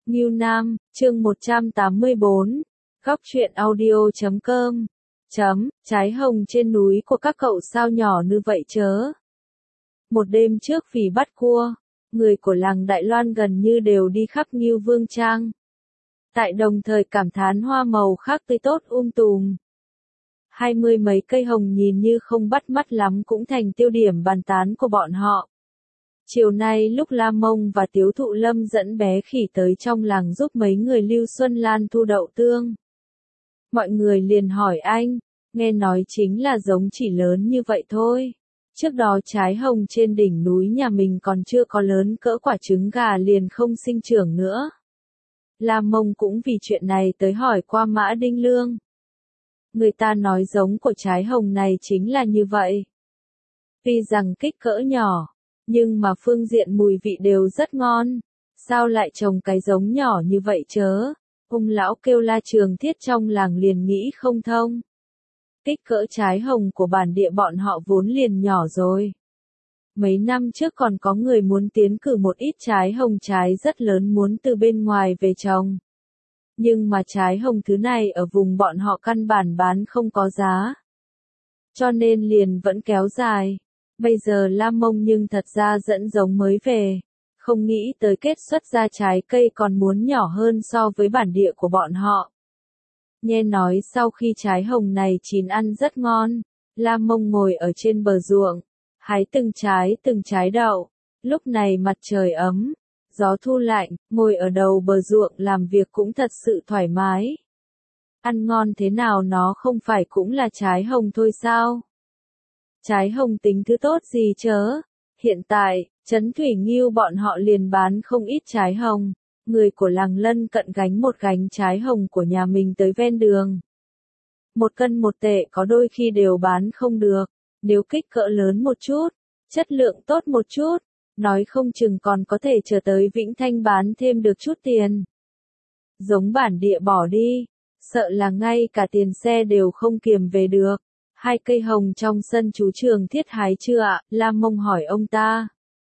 Ngưu Nam, chương 184, góc truyện audio.com. Trái hồng trên núi của các cậu sao nhỏ như vậy chớ. Một đêm trước vì bắt cua, người của làng Đại Loan gần như đều đi khắp Ngưu Vương Trang. Tại đồng thời cảm thán hoa màu khác tươi tốt tùm. 20 mấy cây hồng nhìn như không bắt mắt lắm cũng thành tiêu điểm bàn tán của bọn họ. Chiều nay lúc La Mông và Tiếu Thụ Lâm dẫn bé khỉ tới trong làng giúp mấy người Lưu Xuân Lan thu đậu tương. Mọi người liền hỏi anh, nghe nói chính là giống chỉ lớn như vậy thôi. Trước đó trái hồng trên đỉnh núi nhà mình còn chưa có lớn cỡ quả trứng gà liền không sinh trưởng nữa. La Mông cũng vì chuyện này tới hỏi qua Mã Đinh Lương. Người ta nói giống của trái hồng này chính là như vậy. Tuy rằng kích cỡ nhỏ, nhưng mà phương diện mùi vị đều rất ngon. Sao lại trồng cái giống nhỏ như vậy chớ? Ông lão kêu La Trường Thiết trong làng liền nghĩ không thông. Kích cỡ trái hồng của bản địa bọn họ vốn liền nhỏ rồi. Mấy năm trước còn có người muốn tiến cử một ít trái hồng trái rất lớn muốn từ bên ngoài về trồng. Nhưng mà trái hồng thứ này ở vùng bọn họ căn bản bán không có giá. Cho nên liền vẫn kéo dài. Bây giờ La Mông nhưng thật ra dẫn giống mới về. Không nghĩ tới kết xuất ra trái cây còn muốn nhỏ hơn so với bản địa của bọn họ. Nghe nói sau khi trái hồng này chín ăn rất ngon, La Mông ngồi ở trên bờ ruộng, hái từng trái đậu. Lúc này mặt trời ấm, gió thu lạnh, ngồi ở đầu bờ ruộng làm việc cũng thật sự thoải mái. Ăn ngon thế nào nó không phải cũng là trái hồng thôi sao? Trái hồng tính thứ tốt gì chớ? Hiện tại, Trấn Thủy Nghiêu bọn họ liền bán không ít trái hồng. Người của làng lân cận gánh một gánh trái hồng của nhà mình tới ven đường. 1 cân 1 tệ có đôi khi đều bán không được. Nếu kích cỡ lớn một chút, chất lượng tốt một chút, nói không chừng còn có thể chờ tới Vĩnh Thanh bán thêm được chút tiền. Giống bản địa bỏ đi, sợ là ngay cả tiền xe đều không kiềm về được. 2 cây hồng trong sân chú Trường Thiết hái chưa ạ? La Mông hỏi ông ta.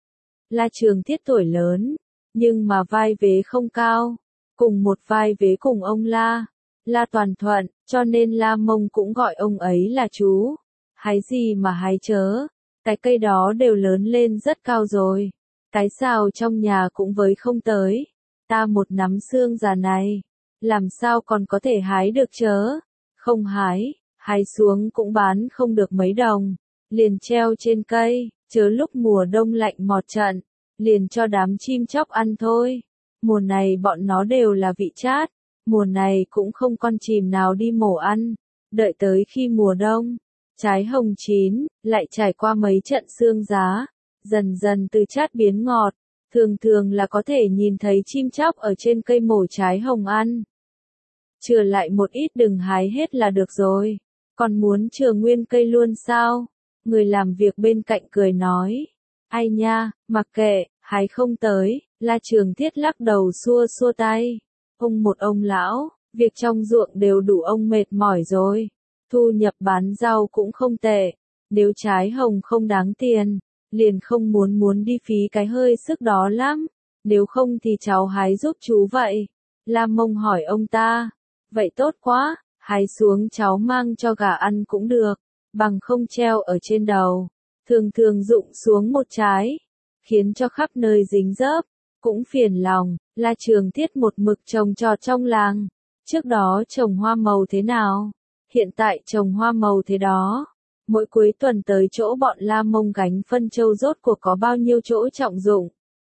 La Trường Thiết tuổi lớn, nhưng mà vai vế không cao, cùng một vai vế cùng ông La Toàn Thuận, cho nên La Mông cũng gọi ông ấy là chú. Hái gì mà hái chớ, cái cây đó đều lớn lên rất cao rồi, cái sào trong nhà cũng với không tới, ta một nắm xương già này, làm sao còn có thể hái được chớ, không hái xuống cũng bán không được mấy đồng, liền treo trên cây, chớ lúc mùa đông lạnh mọt trận, liền cho đám chim chóc ăn thôi. Mùa này bọn nó đều là vị chát, mùa này cũng không con chìm nào đi mổ ăn, đợi tới khi mùa đông, trái hồng chín, lại trải qua mấy trận sương giá, dần dần từ chát biến ngọt, thường là có thể nhìn thấy chim chóc ở trên cây mổ trái hồng ăn. Chừa lại một ít đừng hái hết là được rồi, còn muốn chừa nguyên cây luôn sao? Người làm việc bên cạnh cười nói. Ai nha, mặc kệ, hái không tới, La Trường Thiết lắc đầu xua tay. Ông lão, việc trong ruộng đều đủ ông mệt mỏi rồi. Thu nhập bán rau cũng không tệ. Nếu trái hồng không đáng tiền, liền không muốn đi phí cái hơi sức đó lắm. Nếu không thì cháu hái giúp chú vậy. La Mông hỏi ông ta. Vậy tốt quá, hái xuống cháu mang cho gà ăn cũng được. Bằng không treo ở trên đầu. Thường rụng xuống một trái, khiến cho khắp nơi dính dớp, cũng phiền lòng. La Trường Thiết một mực trồng trọt trong làng, trước đó trồng hoa màu thế nào, hiện tại trồng hoa màu thế đó. Mỗi cuối tuần tới chỗ bọn La Mông gánh phân châu rốt cuộc có bao nhiêu chỗ trọng dụng.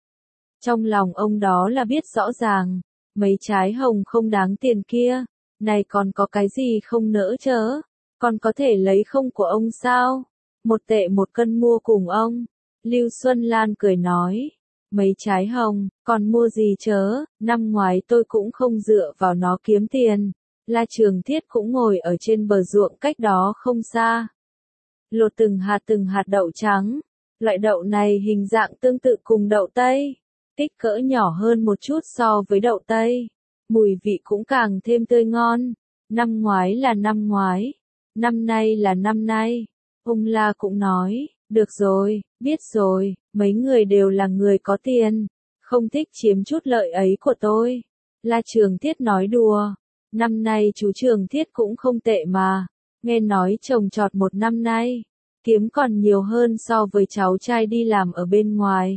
Trong lòng ông đó là biết rõ ràng, mấy trái hồng không đáng tiền kia, này còn có cái gì không nỡ chớ, còn có thể lấy không của ông sao? 1 tệ 1 cân mua cùng ông. Lưu Xuân Lan cười nói. Mấy trái hồng, còn mua gì chớ, năm ngoái tôi cũng không dựa vào nó kiếm tiền. La Trường Thiết cũng ngồi ở trên bờ ruộng cách đó không xa. Lột từng hạt đậu trắng. Loại đậu này hình dạng tương tự cùng đậu Tây. Kích cỡ nhỏ hơn một chút so với đậu Tây. Mùi vị cũng càng thêm tươi ngon. Năm ngoái là năm ngoái. Năm nay là năm nay. Ông La cũng nói, được rồi, biết rồi, mấy người đều là người có tiền, không thích chiếm chút lợi ấy của tôi. La Trường Thiết nói đùa. Năm nay chú Trường Thiết cũng không tệ mà. Nghe nói trồng trọt một năm nay, kiếm còn nhiều hơn so với cháu trai đi làm ở bên ngoài.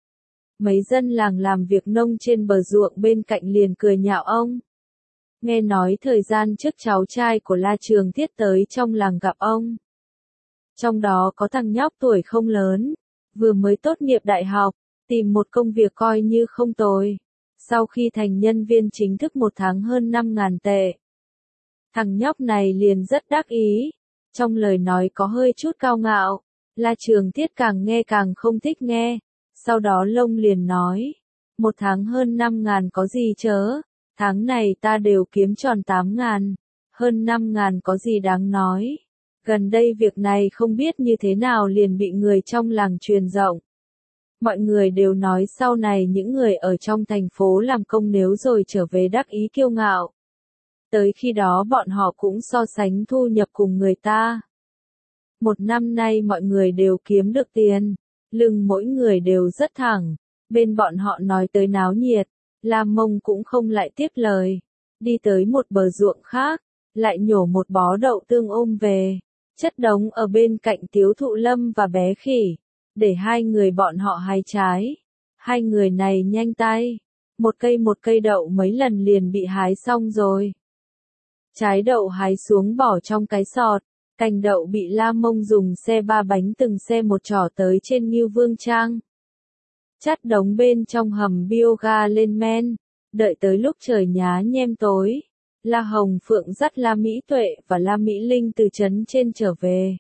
Mấy dân làng làm việc nông trên bờ ruộng bên cạnh liền cười nhạo ông. Nghe nói thời gian trước cháu trai của La Trường Thiết tới trong làng gặp ông. Trong đó có thằng nhóc tuổi không lớn, vừa mới tốt nghiệp đại học, tìm một công việc coi như không tồi. Sau khi thành nhân viên chính thức 1 tháng hơn 5.000 tệ. Thằng nhóc này liền rất đắc ý, trong lời nói có hơi chút cao ngạo. La Trường Thiết càng nghe càng không thích nghe, sau đó lông liền nói, 1 tháng hơn 5.000 có gì chớ, tháng này ta đều kiếm tròn 8.000, hơn 5.000 có gì đáng nói. Gần đây việc này không biết như thế nào liền bị người trong làng truyền rộng. Mọi người đều nói sau này những người ở trong thành phố làm công nếu rồi trở về đắc ý kiêu ngạo. Tới khi đó bọn họ cũng so sánh thu nhập cùng người ta. 1 năm nay mọi người đều kiếm được tiền, lưng mỗi người đều rất thẳng. Bên bọn họ nói tới náo nhiệt, La Mông cũng không lại tiếp lời. Đi tới một bờ ruộng khác, lại nhổ một bó đậu tương ôm về, chất đống ở bên cạnh Tiếu Thụ Lâm và bé Khỉ, để hai người bọn họ hái trái. Hai người này nhanh tay, một cây đậu mấy lần liền bị hái xong rồi. Trái đậu hái xuống bỏ trong cái sọt, cành đậu bị La Mông dùng xe 3 bánh từng xe một trỏ tới trên Ngưu Vương Trang. Chắt đống bên trong hầm bioga lên men, đợi tới lúc trời nhá nhem tối. La Hồng Phượng dắt La Mỹ Tuệ và La Mỹ Linh từ trấn trên trở về.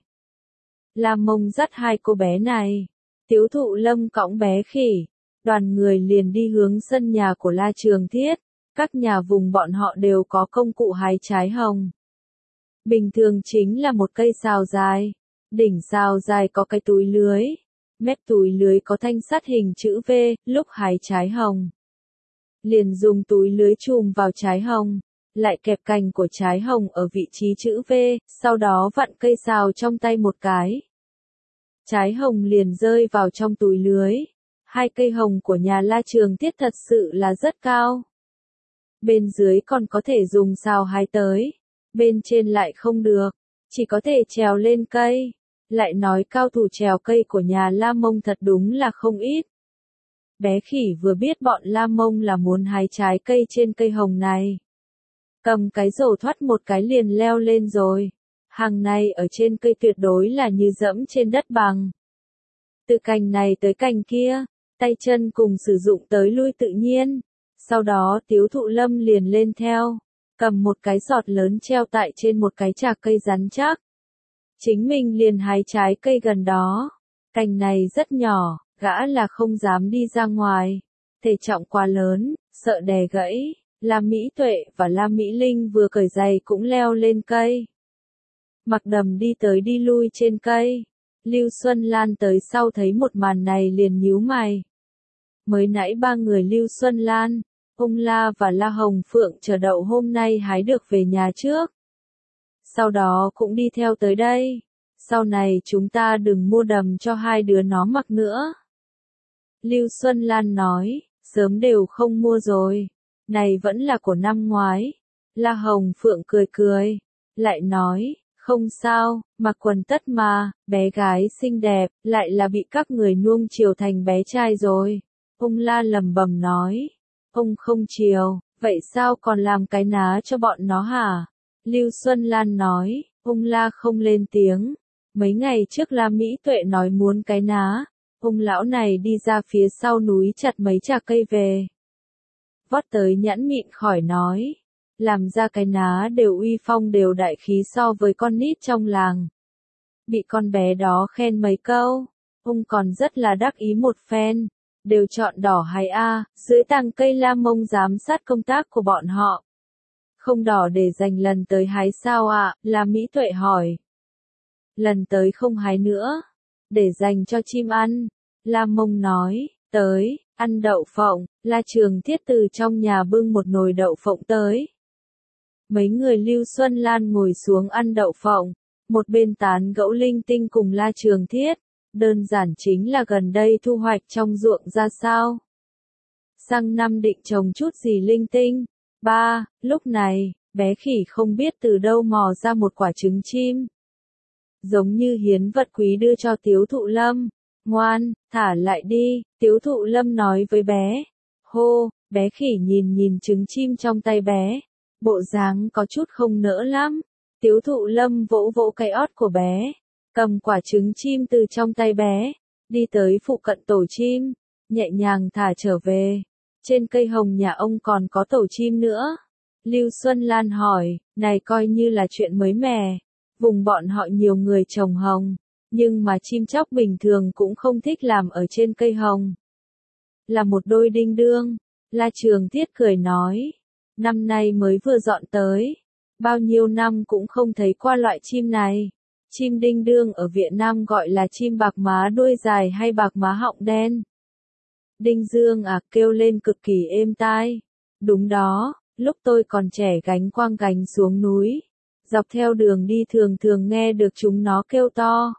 La Mông dắt hai cô bé này, Tiếu Thụ Lâm cõng bé Khỉ, đoàn người liền đi hướng sân nhà của La Trường Thiết. Các nhà vùng bọn họ đều có công cụ hái trái hồng. Bình thường chính là một cây sào dài, đỉnh sào dài có cái túi lưới, mép túi lưới có thanh sắt hình chữ V, lúc hái trái hồng. Liền dùng túi lưới chùm vào trái hồng, lại kẹp cành của trái hồng ở vị trí chữ V, sau đó vặn cây sào trong tay một cái. Trái hồng liền rơi vào trong túi lưới. Hai cây hồng của nhà La Trường Thiết thật sự là rất cao. Bên dưới còn có thể dùng sào hái tới, bên trên lại không được, chỉ có thể trèo lên cây. Lại nói cao thủ trèo cây của nhà La Mông thật đúng là không ít. Bé Khỉ vừa biết bọn La Mông là muốn hái trái cây trên cây hồng này, cầm cái rổ thoát một cái liền leo lên rồi. Hàng này ở trên cây tuyệt đối là như dẫm trên đất bằng. Từ cành này tới cành kia, tay chân cùng sử dụng tới lui tự nhiên. Sau đó Tiếu Thụ Lâm liền lên theo, cầm một cái sọt lớn treo tại trên một cái chạc cây rắn chắc. Chính mình liền hái trái cây gần đó. Cành này rất nhỏ, gã là không dám đi ra ngoài. Thể trọng quá lớn, sợ đè gãy. La Mỹ Tuệ và La Mỹ Linh vừa cởi giày cũng leo lên cây. Mặc Đầm đi tới đi lui trên cây. Lưu Xuân Lan tới sau thấy một màn này liền nhíu mày. Mới nãy ba người Lưu Xuân Lan, ông La và La Hồng Phượng chờ đậu hôm nay hái được về nhà trước. Sau đó cũng đi theo tới đây. Sau này chúng ta đừng mua đầm cho hai đứa nó mặc nữa. Lưu Xuân Lan nói, sớm đều không mua rồi. Này vẫn là của năm ngoái. La Hồng Phượng cười cười, lại nói, không sao, mặc quần tất mà, bé gái xinh đẹp, lại là bị các người nuông chiều thành bé trai rồi. Ông La lẩm bẩm nói, ông không chiều, vậy sao còn làm cái ná cho bọn nó hả? Lưu Xuân Lan nói, ông La không lên tiếng. Mấy ngày trước La Mỹ Tuệ nói muốn cái ná, ông lão này đi ra phía sau núi chặt mấy chà cây về. Vót tới nhãn mịn khỏi nói, làm ra cái ná đều uy phong đều đại khí so với con nít trong làng. Bị con bé đó khen mấy câu, ông còn rất là đắc ý một phen, đều chọn đỏ hay a, dưới tàng cây La Mông giám sát công tác của bọn họ. Không đỏ để dành lần tới hái sao ạ? La Mỹ Tuệ hỏi. Lần tới không hái nữa, để dành cho chim ăn. La Mông nói, tới, ăn đậu phộng. La Trường Thiết từ trong nhà bưng một nồi đậu phộng tới. Mấy người Lưu Xuân Lan ngồi xuống ăn đậu phộng, một bên tán gẫu linh tinh cùng La Trường Thiết, đơn giản chính là gần đây thu hoạch trong ruộng ra sao. Sang năm định trồng chút gì linh tinh, Ba, lúc này, bé khỉ không biết từ đâu mò ra một quả trứng chim. Giống như hiến vật quý đưa cho Tiếu Thụ Lâm. Ngoan, thả lại đi, Tiếu Thụ Lâm nói với bé. Hô, bé khỉ nhìn nhìn trứng chim trong tay bé. Bộ dáng có chút không nỡ lắm. Tiếu Thụ Lâm vỗ vỗ cái ót của bé. Cầm quả trứng chim từ trong tay bé. Đi tới phụ cận tổ chim. Nhẹ nhàng thả trở về. Trên cây hồng nhà ông còn có tổ chim nữa. Lưu Xuân Lan hỏi, này coi như là chuyện mới mẻ. Vùng bọn họ nhiều người trồng hồng. Nhưng mà chim chóc bình thường cũng không thích làm ở trên cây hồng. Là một đôi đinh đương. La Trường Thiết cười nói. Năm nay mới vừa dọn tới. Bao nhiêu năm cũng không thấy qua loại chim này. Chim đinh đương ở Việt Nam gọi là chim bạc má đuôi dài hay bạc má họng đen. Đinh Dương à, kêu lên cực kỳ êm tai. Đúng đó, lúc tôi còn trẻ gánh quang gánh xuống núi. Dọc theo đường đi thường thường nghe được chúng nó kêu to.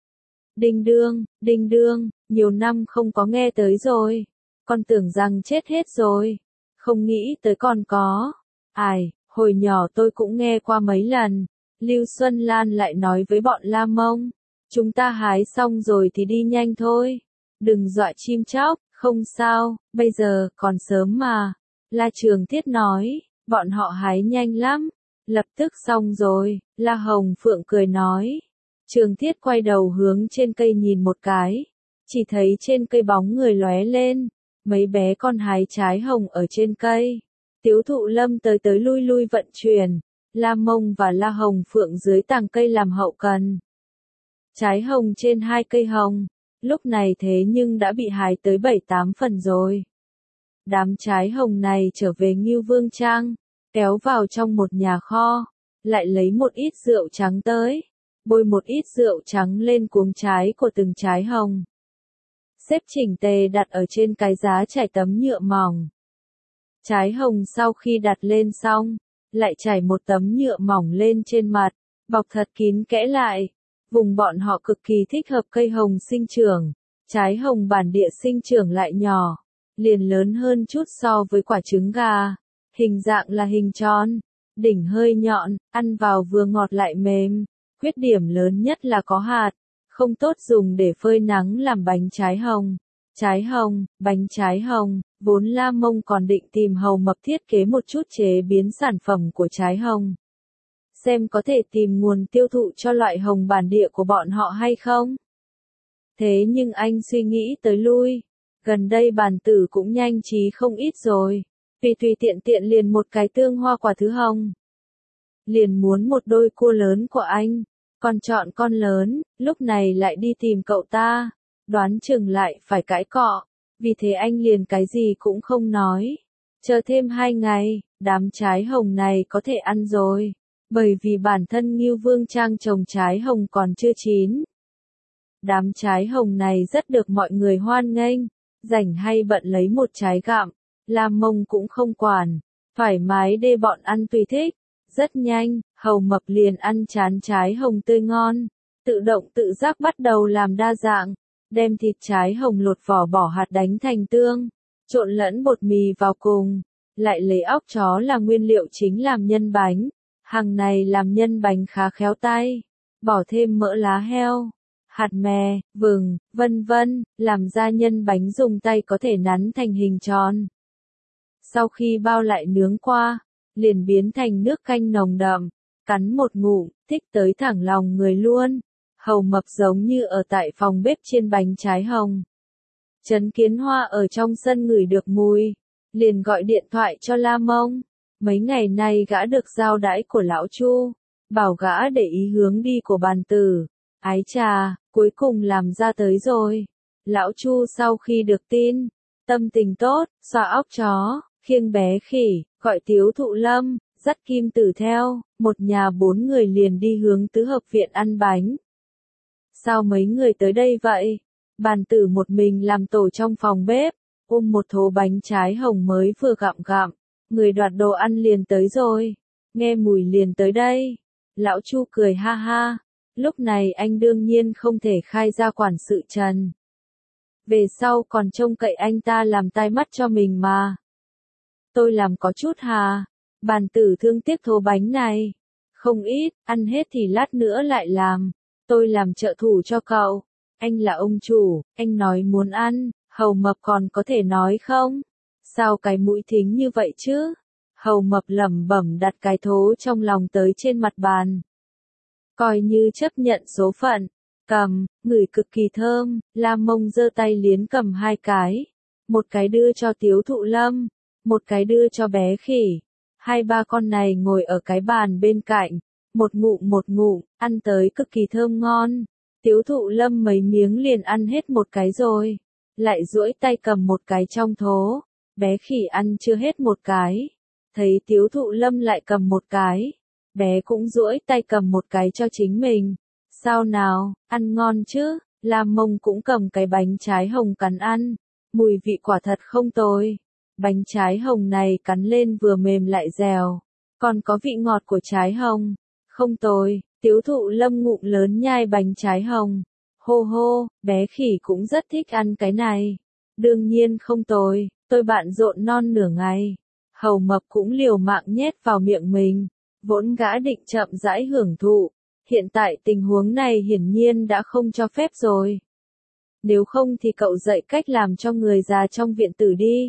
Đinh đương, nhiều năm không có nghe tới rồi. Con tưởng rằng chết hết rồi. Không nghĩ tới còn có. Ai, hồi nhỏ tôi cũng nghe qua mấy lần. Lưu Xuân Lan lại nói với bọn La Mông. Chúng ta hái xong rồi thì đi nhanh thôi. Đừng dọa chim chóc, không sao, bây giờ còn sớm mà. La Trường Thiết nói, bọn họ hái nhanh lắm. Lập tức xong rồi, La Hồng Phượng cười nói. Trường Thiết quay đầu hướng trên cây nhìn một cái. Chỉ thấy trên cây bóng người lóe lên. Mấy bé con hái trái hồng ở trên cây. Tiếu Thụ Lâm tới tới lui lui vận chuyển. La Mông và La Hồng Phượng dưới tàng cây làm hậu cần. Trái hồng trên hai cây hồng. Lúc này thế nhưng đã bị hái tới 7-8 phần rồi. Đám trái hồng này trở về Ngưu Vương Trang. Kéo vào trong một nhà kho. Lại lấy một ít rượu trắng tới. Bôi một ít rượu trắng lên cuống trái của từng trái hồng. Xếp chỉnh tề đặt ở trên cái giá trải tấm nhựa mỏng. Trái hồng sau khi đặt lên xong, lại trải một tấm nhựa mỏng lên trên mặt, bọc thật kín kẽ lại. Vùng bọn họ cực kỳ thích hợp cây hồng sinh trưởng. Trái hồng bản địa sinh trưởng lại nhỏ, liền lớn hơn chút so với quả trứng gà. Hình dạng là hình tròn, đỉnh hơi nhọn, ăn vào vừa ngọt lại mềm. Khuyết điểm lớn nhất là có hạt, không tốt dùng để phơi nắng làm bánh trái hồng. Bánh trái hồng, vốn La Mông còn định tìm Hầu Mập thiết kế một chút chế biến sản phẩm của trái hồng. Xem có thể tìm nguồn tiêu thụ cho loại hồng bản địa của bọn họ hay không. Thế nhưng anh suy nghĩ tới lui. Gần đây Bàn Tử cũng nhanh trí không ít rồi. Vì tùy tiện liền một cái tương hoa quả thứ hồng. Liền muốn một đôi cua lớn của anh. Còn chọn con lớn, lúc này lại đi tìm cậu ta. Đoán chừng lại phải cãi cọ. Vì thế anh liền cái gì cũng không nói. Chờ thêm 2 ngày, đám trái hồng này có thể ăn rồi. Bởi vì bản thân Ngưu Vương Trang trồng trái hồng còn chưa chín. Đám trái hồng này rất được mọi người hoan nghênh. Rảnh hay bận lấy một trái gặm. La Mông cũng không quản. Thoải mái để bọn ăn tùy thích. Rất nhanh, Hầu Mập liền ăn chán trái hồng tươi ngon. Tự động tự giác bắt đầu làm đa dạng. Đem thịt trái hồng lột vỏ bỏ hạt đánh thành tương. Trộn lẫn bột mì vào cùng. Lại lấy óc chó là nguyên liệu chính làm nhân bánh. Hàng này làm nhân bánh khá khéo tay. Bỏ thêm mỡ lá heo, hạt mè, vừng, vân vân. Làm ra nhân bánh dùng tay có thể nắn thành hình tròn. Sau khi bao lại nướng qua, liền biến thành nước canh nồng đậm. Cắn một ngụm, thích tới thẳng lòng người luôn. Hầu Mập giống như ở tại phòng bếp chiên bánh trái hồng. Trấn Kiến Hoa ở trong sân ngửi được mùi, liền gọi điện thoại cho La Mông. Mấy ngày nay gã được giao đãi của lão Chu, bảo gã để ý hướng đi của Bàn Tử. Ái chà, cuối cùng làm ra tới rồi. Lão Chu sau khi được tin, tâm tình tốt, xoa óc chó, khiêng bé khỉ, gọi Tiếu Thụ Lâm, dắt Kim Tử theo, một nhà 4 người liền đi hướng Tứ Hợp Viện ăn bánh. Sao mấy người tới đây vậy? Bàn Tử một mình làm tổ trong phòng bếp, ôm một thố bánh trái hồng mới vừa gặm. Người đoạt đồ ăn liền tới rồi. Nghe mùi liền tới đây. Lão Chu cười ha ha. Lúc này anh đương nhiên không thể khai ra quản sự Trần. Về sau còn trông cậy anh ta làm tai mắt cho mình mà. Tôi làm có chút hà, Bàn tử thương tiếc thố bánh này. Không ít, ăn hết thì lát nữa lại làm. Tôi làm trợ thủ cho cậu. Anh là ông chủ, anh nói muốn ăn, Hầu Mập còn có thể nói không? Sao cái mũi thính như vậy chứ? Hầu Mập lẩm bẩm đặt cái thố trong lòng tới trên mặt bàn. Coi như chấp nhận số phận. Cầm, ngửi cực kỳ thơm, Lam Mông giơ tay liến cầm hai cái. Một cái đưa cho Tiếu Thụ Lâm, một cái đưa cho bé khỉ. Hai ba con này ngồi ở cái bàn bên cạnh, một ngụm, ăn tới cực kỳ thơm ngon. Tiếu Thụ Lâm mấy miếng liền ăn hết một cái rồi, lại duỗi tay cầm một cái trong thố. Bé khỉ ăn chưa hết một cái, thấy Tiếu Thụ Lâm lại cầm một cái, bé cũng duỗi tay cầm một cái cho chính mình. Sao nào, ăn ngon chứ? Lam Mông cũng cầm cái bánh trái hồng cắn ăn, mùi vị quả thật không tồi. Bánh trái hồng này cắn lên vừa mềm lại dẻo, còn có vị ngọt của trái hồng. Không tồi, Tiếu Thụ Lâm ngụm lớn nhai bánh trái hồng. Hô hô, bé khỉ cũng rất thích ăn cái này. Đương nhiên không tồi, tôi bận rộn non nửa ngày. Hầu Mập cũng liều mạng nhét vào miệng mình, vốn gã định chậm rãi hưởng thụ. Hiện tại tình huống này hiển nhiên đã không cho phép rồi. Nếu không thì cậu dạy cách làm cho người già trong viện tử đi.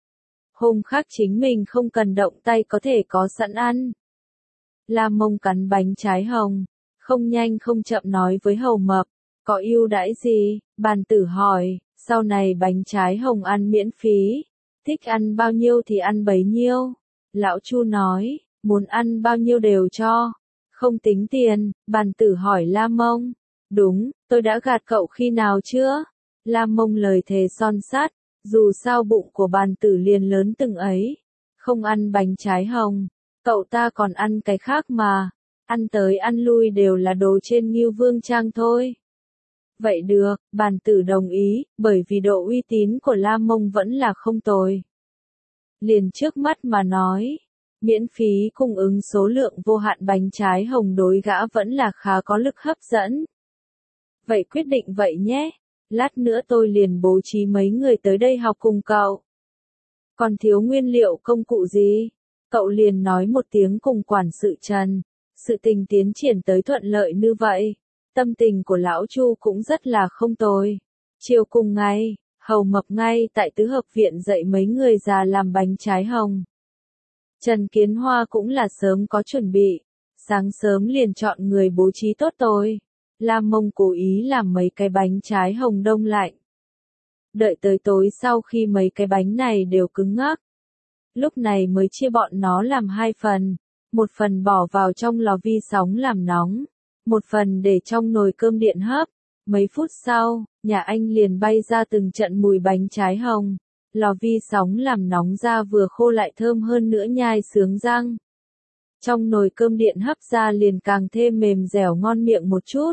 Hôm khác chính mình không cần động tay có thể có sẵn ăn. Lam Mông cắn bánh trái hồng, không nhanh không chậm nói với Hầu Mập, có ưu đãi gì? Bàn tử hỏi, sau này bánh trái hồng ăn miễn phí, thích ăn bao nhiêu thì ăn bấy nhiêu. Lão Chu nói, muốn ăn bao nhiêu đều cho, không tính tiền. Bàn tử hỏi Lam Mông, đúng, tôi đã gạt cậu khi nào chưa? Lam Mông lời thề son sắt, dù sao bụng của bàn tử liền lớn từng ấy, không ăn bánh trái hồng, cậu ta còn ăn cái khác mà, ăn tới ăn lui đều là đồ trên Ngưu Vương Trang thôi. Vậy được, bàn tử đồng ý, bởi vì độ uy tín của Lam Mông vẫn là không tồi. Liền trước mắt mà nói, miễn phí cung ứng số lượng vô hạn bánh trái hồng đối gã vẫn là khá có lực hấp dẫn. Vậy quyết định vậy nhé, lát nữa tôi liền bố trí mấy người tới đây học cùng cậu. Còn thiếu nguyên liệu công cụ gì? Cậu liền nói một tiếng cùng quản sự Trần. Sự tình tiến triển tới thuận lợi như vậy, tâm tình của lão Chu cũng rất là không tồi. Chiều cùng ngày, Hầu Mập ngay tại tứ hợp viện dạy mấy người già làm bánh trái hồng. Trần Kiến Hoa cũng là sớm có chuẩn bị, sáng sớm liền chọn người bố trí tốt tôi. Lam Mông cố ý làm mấy cái bánh trái hồng đông lạnh. Đợi tới tối sau khi mấy cái bánh này đều cứng ngắc, lúc này mới chia bọn nó làm hai phần, một phần bỏ vào trong lò vi sóng làm nóng, một phần để trong nồi cơm điện hấp. Mấy phút sau, nhà anh liền bay ra từng trận mùi bánh trái hồng. Lò vi sóng làm nóng ra vừa khô lại thơm hơn nữa nhai sướng răng. Trong nồi cơm điện hấp ra liền càng thêm mềm dẻo ngon miệng một chút.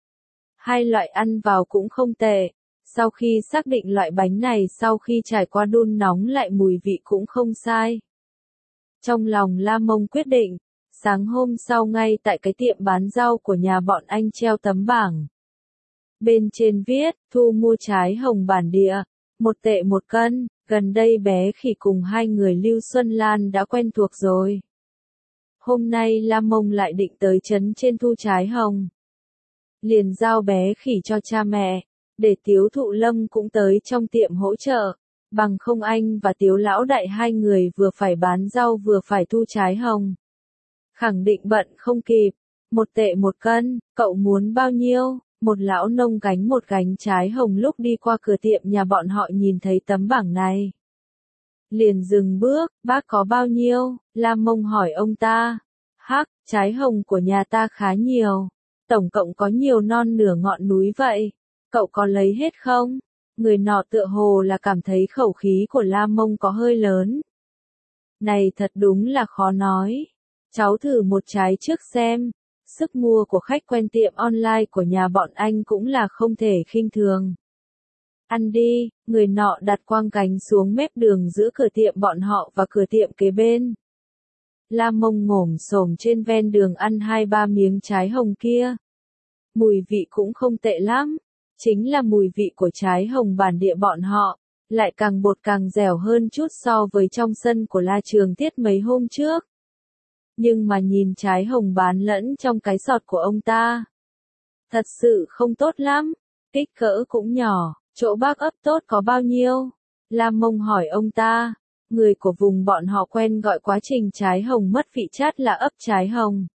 Hai loại ăn vào cũng không tệ. Sau khi xác định loại bánh này sau khi trải qua đun nóng lại mùi vị cũng không sai. Trong lòng Lam Mông quyết định, sáng hôm sau ngay tại cái tiệm bán rau của nhà bọn anh treo tấm bảng. Bên trên viết, thu mua trái hồng bản địa, 1 tệ 1 cân, gần đây bé khỉ cùng hai người Lưu Xuân Lan đã quen thuộc rồi. Hôm nay Lam Mông lại định tới trấn trên thu trái hồng. Liền giao bé khỉ cho cha mẹ, để Tiếu Thụ Lâm cũng tới trong tiệm hỗ trợ, bằng không anh và Tiếu Lão Đại hai người vừa phải bán rau vừa phải thu trái hồng. Khẳng định bận không kịp, 1 tệ 1 cân, cậu muốn bao nhiêu? Một lão nông gánh một gánh trái hồng lúc đi qua cửa tiệm nhà bọn họ nhìn thấy tấm bảng này. Liền dừng bước, bác có bao nhiêu? Lam Mông hỏi ông ta. Hắc, trái hồng của nhà ta khá nhiều. Tổng cộng có nhiều non nửa ngọn núi vậy. Cậu có lấy hết không? Người nọ tựa hồ là cảm thấy khẩu khí của Lam Mông có hơi lớn. Này thật đúng là khó nói. Cháu thử một trái trước xem. Sức mua của khách quen tiệm online của nhà bọn anh cũng là không thể khinh thường. Ăn đi, người nọ đặt quang gánh xuống mép đường giữa cửa tiệm bọn họ và cửa tiệm kế bên. Lam Mông ngổm xổm trên ven đường ăn 2-3 miếng trái hồng kia. Mùi vị cũng không tệ lắm, chính là mùi vị của trái hồng bản địa bọn họ, lại càng bột càng dẻo hơn chút so với trong sân của La Trường Thiết mấy hôm trước. Nhưng mà nhìn trái hồng bán lẫn trong cái sọt của ông ta. Thật sự không tốt lắm, kích cỡ cũng nhỏ, chỗ bác ấp tốt có bao nhiêu? Lam Mông hỏi ông ta, người của vùng bọn họ quen gọi quá trình trái hồng mất vị chát là ấp trái hồng.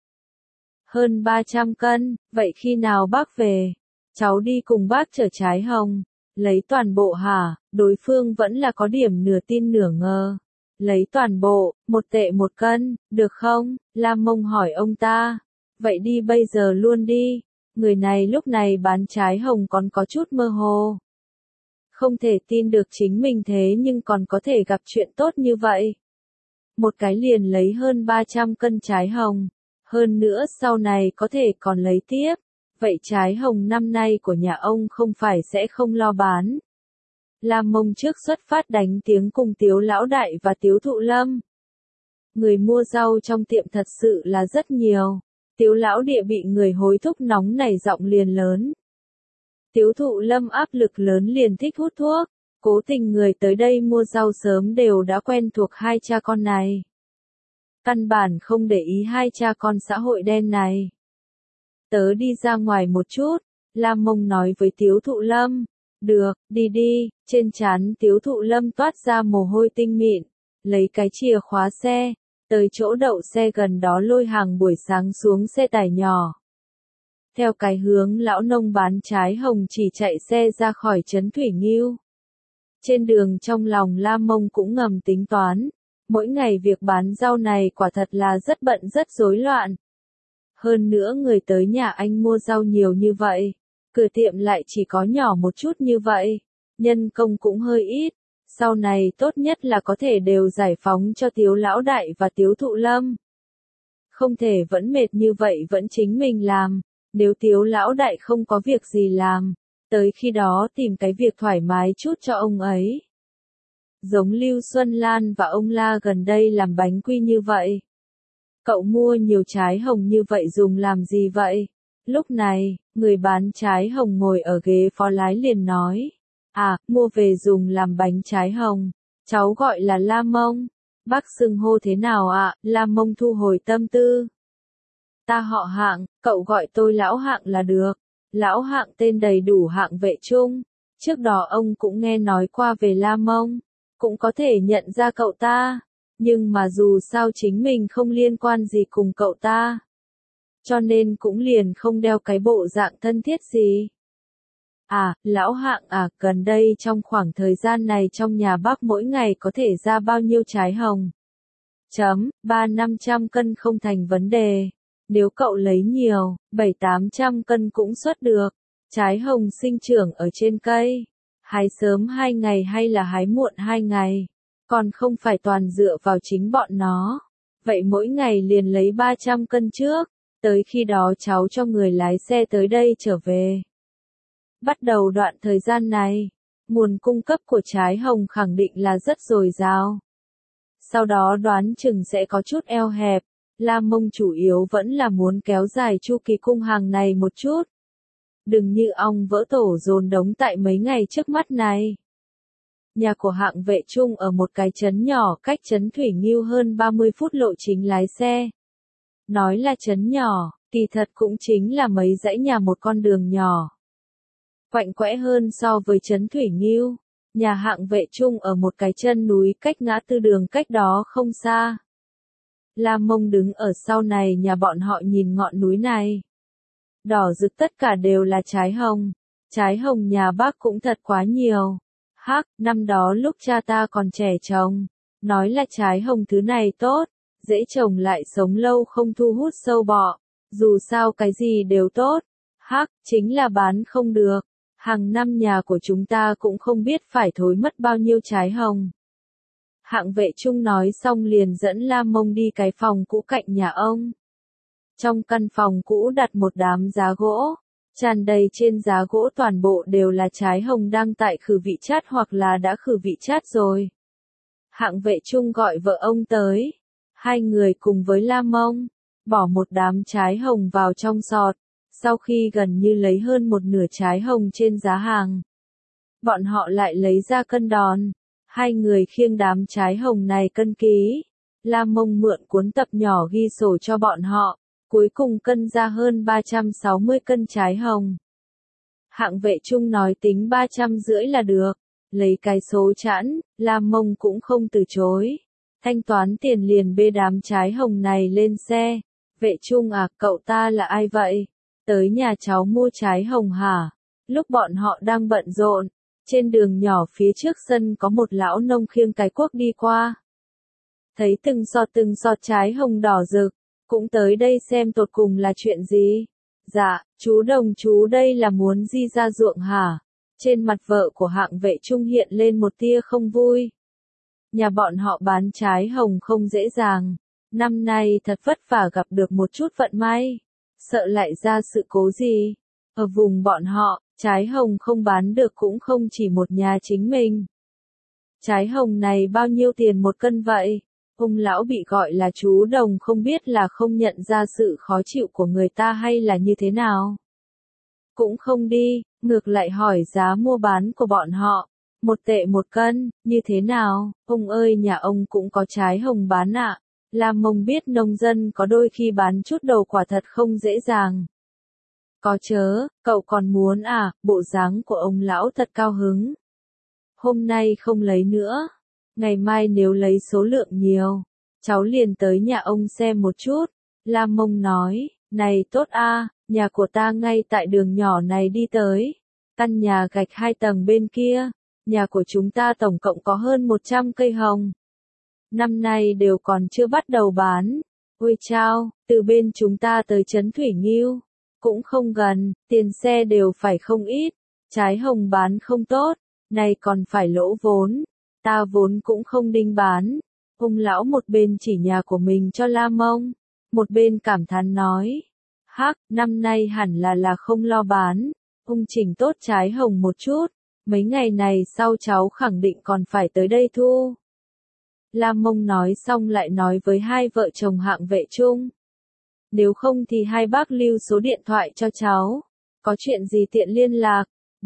Hơn 300 cân, vậy khi nào bác về? Cháu đi cùng bác chở trái hồng. Lấy toàn bộ hả? Đối phương vẫn là có điểm nửa tin nửa ngờ. Lấy toàn bộ, 1 tệ 1 cân, được không? Lam Mông hỏi ông ta. Vậy đi bây giờ luôn đi. Người này lúc này bán trái hồng còn có chút mơ hồ. Không thể tin được chính mình thế nhưng còn có thể gặp chuyện tốt như vậy. Một cái liền lấy hơn 300 cân trái hồng. Hơn nữa sau này có thể còn lấy tiếp. Vậy trái hồng năm nay của nhà ông không phải sẽ không lo bán. Lam Mông trước xuất phát đánh tiếng cùng Tiếu Lão Đại và Tiếu Thụ Lâm. Người mua rau trong tiệm thật sự là rất nhiều. Tiếu Lão Địa bị người hối thúc nóng nảy giọng liền lớn. Tiếu Thụ Lâm áp lực lớn liền thích hút thuốc. Cố tình người tới đây mua rau sớm đều đã quen thuộc hai cha con này. Căn bản không để ý hai cha con xã hội đen này. Tớ đi ra ngoài một chút, Lam Mông nói với Tiếu Thụ Lâm. Được, đi đi, trên trán Tiếu Thụ Lâm toát ra mồ hôi tinh mịn, lấy cái chìa khóa xe, tới chỗ đậu xe gần đó lôi hàng buổi sáng xuống xe tải nhỏ. Theo cái hướng lão nông bán trái hồng chỉ chạy xe ra khỏi trấn Thủy Nghiêu. Trên đường trong lòng Lam Mông cũng ngầm tính toán, mỗi ngày việc bán rau này quả thật là rất bận rất rối loạn. Hơn nữa người tới nhà anh mua rau nhiều như vậy, cửa tiệm lại chỉ có nhỏ một chút như vậy, nhân công cũng hơi ít, sau này tốt nhất là có thể đều giải phóng cho Tiếu Lão Đại và Tiếu Thụ Lâm. Không thể vẫn mệt như vậy vẫn chính mình làm, nếu Tiếu Lão Đại không có việc gì làm, tới khi đó tìm cái việc thoải mái chút cho ông ấy. Giống Lưu Xuân Lan và ông La gần đây làm bánh quy như vậy. Cậu mua nhiều trái hồng như vậy dùng làm gì vậy? Lúc này, người bán trái hồng ngồi ở ghế phó lái liền nói. À, mua về dùng làm bánh trái hồng. Cháu gọi là Lam Mông. Bác xưng hô thế nào ạ? Lam Mông thu hồi tâm tư. Ta họ Hạng, cậu gọi tôi Lão Hạng là được. Lão Hạng tên đầy đủ Hạng Vệ Trung. Trước đó ông cũng nghe nói qua về Lam Mông. Cũng có thể nhận ra cậu ta. Nhưng mà dù sao chính mình không liên quan gì cùng cậu ta. Cho nên cũng liền không đeo cái bộ dạng thân thiết gì. À, Lão Hạng à, gần đây trong khoảng thời gian này trong nhà bác mỗi ngày có thể ra bao nhiêu trái hồng? 300-500 cân không thành vấn đề. Nếu cậu lấy nhiều, 700-800 cân cũng xuất được. Trái hồng sinh trưởng ở trên cây. Hái sớm 2 ngày hay là hái muộn 2 ngày. Còn không phải toàn dựa vào chính bọn nó. Vậy mỗi ngày liền lấy 300 cân trước. Tới khi đó cháu cho người lái xe tới đây trở về. Bắt đầu đoạn thời gian này, nguồn cung cấp của trái hồng khẳng định là rất dồi dào. Sau đó đoán chừng sẽ có chút eo hẹp. Lam Mông chủ yếu vẫn là muốn kéo dài chu kỳ cung hàng này một chút. Đừng như ong vỡ tổ dồn đống tại mấy ngày trước mắt này. Nhà của Hạng Vệ Trung ở một cái trấn nhỏ cách trấn Thủy Nghiêu hơn 30 phút lộ trình lái xe. Nói là trấn nhỏ, kỳ thật cũng chính là mấy dãy nhà một con đường nhỏ. Quạnh quẽ hơn so với trấn Thủy Nghiêu. Nhà Hạng Vệ Trung ở một cái chân núi cách ngã tư đường cách đó không xa. Lam Mông đứng ở sau này nhà bọn họ nhìn ngọn núi này. Đỏ rực tất cả đều là trái hồng. Trái hồng nhà bác cũng thật quá nhiều. Hắc, năm đó lúc cha ta còn trẻ trồng, nói là trái hồng thứ này tốt, dễ trồng lại sống lâu không thu hút sâu bọ, dù sao cái gì đều tốt. Hắc, chính là bán không được. Hàng năm nhà của chúng ta cũng không biết phải thối mất bao nhiêu trái hồng. Hạng Vệ Trung nói xong liền dẫn Lam Mông đi cái phòng cũ cạnh nhà ông. Trong căn phòng cũ đặt một đám giá gỗ, tràn đầy trên giá gỗ toàn bộ đều là trái hồng đang tại khử vị chát hoặc là đã khử vị chát rồi. Hạng Vệ Trung gọi vợ ông tới, hai người cùng với Lam Mông, bỏ một đám trái hồng vào trong sọt, sau khi gần như lấy hơn một nửa trái hồng trên giá hàng. Bọn họ lại lấy ra cân đòn, hai người khiêng đám trái hồng này cân ký, Lam Mông mượn cuốn tập nhỏ ghi sổ cho bọn họ, cuối cùng cân ra hơn 360 cân trái hồng. Hạng vệ trung nói tính 350 là được, lấy cái số chẵn, Lam Mông cũng không từ chối. Thanh toán tiền liền bê đám trái hồng này lên xe. Vệ trung à, cậu ta là ai vậy? Tới nhà cháu mua trái hồng hả? Lúc bọn họ đang bận rộn, trên đường nhỏ phía trước sân có một lão nông khiêng cái cuốc đi qua. Thấy từng giọt trái hồng đỏ rực, cũng tới đây xem tột cùng là chuyện gì. Dạ, chú Đồng chú đây là muốn di ra ruộng hả? Trên mặt vợ của hạng vệ trung hiện lên một tia không vui. Nhà bọn họ bán trái hồng không dễ dàng. Năm nay thật vất vả gặp được một chút vận may. Sợ lại ra sự cố gì. Ở vùng bọn họ, trái hồng không bán được cũng không chỉ một nhà chính mình. Trái hồng này bao nhiêu tiền một cân vậy? Ông lão bị gọi là chú Đồng không biết là không nhận ra sự khó chịu của người ta hay là như thế nào. Cũng không đi, ngược lại hỏi giá mua bán của bọn họ. 1 tệ 1 cân, như thế nào? Ông ơi, nhà ông cũng có trái hồng bán ạ. Lam Mông biết nông dân có đôi khi bán chút đầu quả thật không dễ dàng. Có chớ, cậu còn muốn à? Bộ dáng của ông lão thật cao hứng. Hôm nay không lấy nữa. Ngày mai nếu lấy số lượng nhiều, cháu liền tới nhà ông xem một chút. Lam Mông nói, này tốt a, nhà của ta ngay tại đường nhỏ này đi tới. Căn nhà gạch 2 tầng bên kia, nhà của chúng ta tổng cộng có hơn 100 cây hồng. Năm nay đều còn chưa bắt đầu bán. Ôi chao, từ bên chúng ta tới trấn Thủy Nghiêu, cũng không gần, tiền xe đều phải không ít. Trái hồng bán không tốt, này còn phải lỗ vốn. Ta vốn cũng không định bán. Ông lão một bên chỉ nhà của mình cho Lam Mông, một bên cảm thán nói. Hắc, năm nay hẳn là không lo bán. Ông chỉnh tốt trái hồng một chút. Mấy ngày này sau cháu khẳng định còn phải tới đây thu. Lam Mông nói xong lại nói với hai vợ chồng hạng vệ trung. Nếu không thì hai bác lưu số điện thoại cho cháu. Có chuyện gì tiện liên lạc.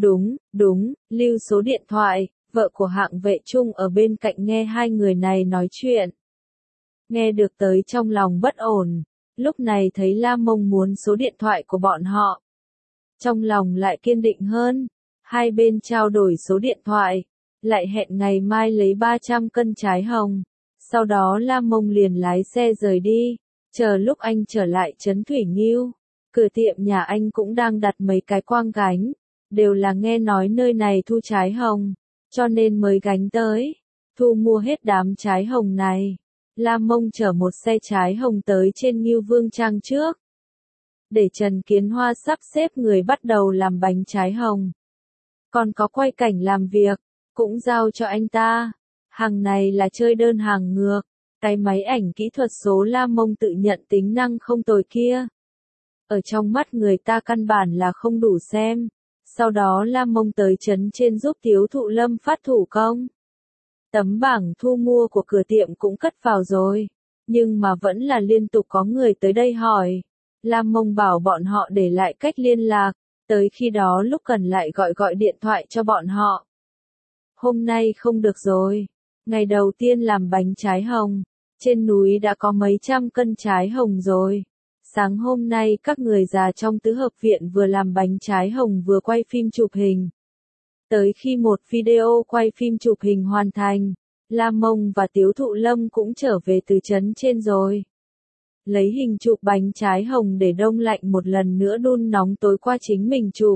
Đúng, lưu số điện thoại. Vợ của hạng vệ trung ở bên cạnh nghe hai người này nói chuyện. Nghe được tới trong lòng bất ổn. Lúc này thấy Lam Mông muốn số điện thoại của bọn họ. Trong lòng lại kiên định hơn. Hai bên trao đổi số điện thoại. Lại hẹn ngày mai lấy 300 cân trái hồng. Sau đó Lam Mông liền lái xe rời đi. Chờ lúc anh trở lại trấn Thủy Nghiêu. Cửa tiệm nhà anh cũng đang đặt mấy cái quang gánh. Đều là nghe nói nơi này thu trái hồng. Cho nên mới gánh tới. Thu mua hết đám trái hồng này. Lam Mông chở một xe trái hồng tới trên Ngưu Vương Trang trước. Để Trần Kiến Hoa sắp xếp người bắt đầu làm bánh trái hồng. Còn có quay cảnh làm việc, cũng giao cho anh ta. Hàng này là chơi đơn hàng ngược. Cái máy ảnh kỹ thuật số Lam Mông tự nhận tính năng không tồi kia. Ở trong mắt người ta căn bản là không đủ xem. Sau đó Lam Mông tới trấn trên giúp Tiếu Thụ Lâm phát thủ công. Tấm bảng thu mua của cửa tiệm cũng cất vào rồi. Nhưng mà vẫn là liên tục có người tới đây hỏi. Lam Mông bảo bọn họ để lại cách liên lạc. Tới khi đó lúc cần lại gọi điện thoại cho bọn họ. Hôm nay không được rồi. Ngày đầu tiên làm bánh trái hồng. Trên núi đã có mấy trăm cân trái hồng rồi. Sáng hôm nay các người già trong tứ hợp viện vừa làm bánh trái hồng vừa quay phim chụp hình. Tới khi một video quay phim chụp hình hoàn thành, Lam Mông và Tiếu Thụ Lâm cũng trở về từ trấn trên rồi. Lấy hình chụp bánh trái hồng để đông lạnh một lần nữa đun nóng tối qua chính mình chụp.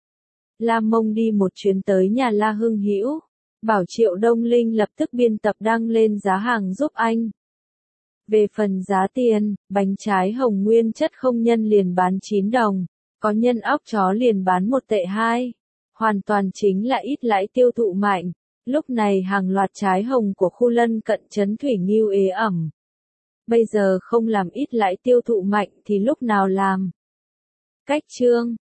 Lam Mông đi một chuyến tới nhà La Hưng Hữu, bảo Triệu Đông Linh lập tức biên tập đăng lên giá hàng giúp anh. Về phần giá tiền, bánh trái hồng nguyên chất không nhân liền bán 9 đồng, có nhân óc chó liền bán 1 tệ 2. Hoàn toàn chính là ít lãi tiêu thụ mạnh. Lúc này hàng loạt trái hồng của khu lân cận trấn Thủy Nghiêu ế ẩm. Bây giờ không làm ít lãi tiêu thụ mạnh thì lúc nào làm? Cách chương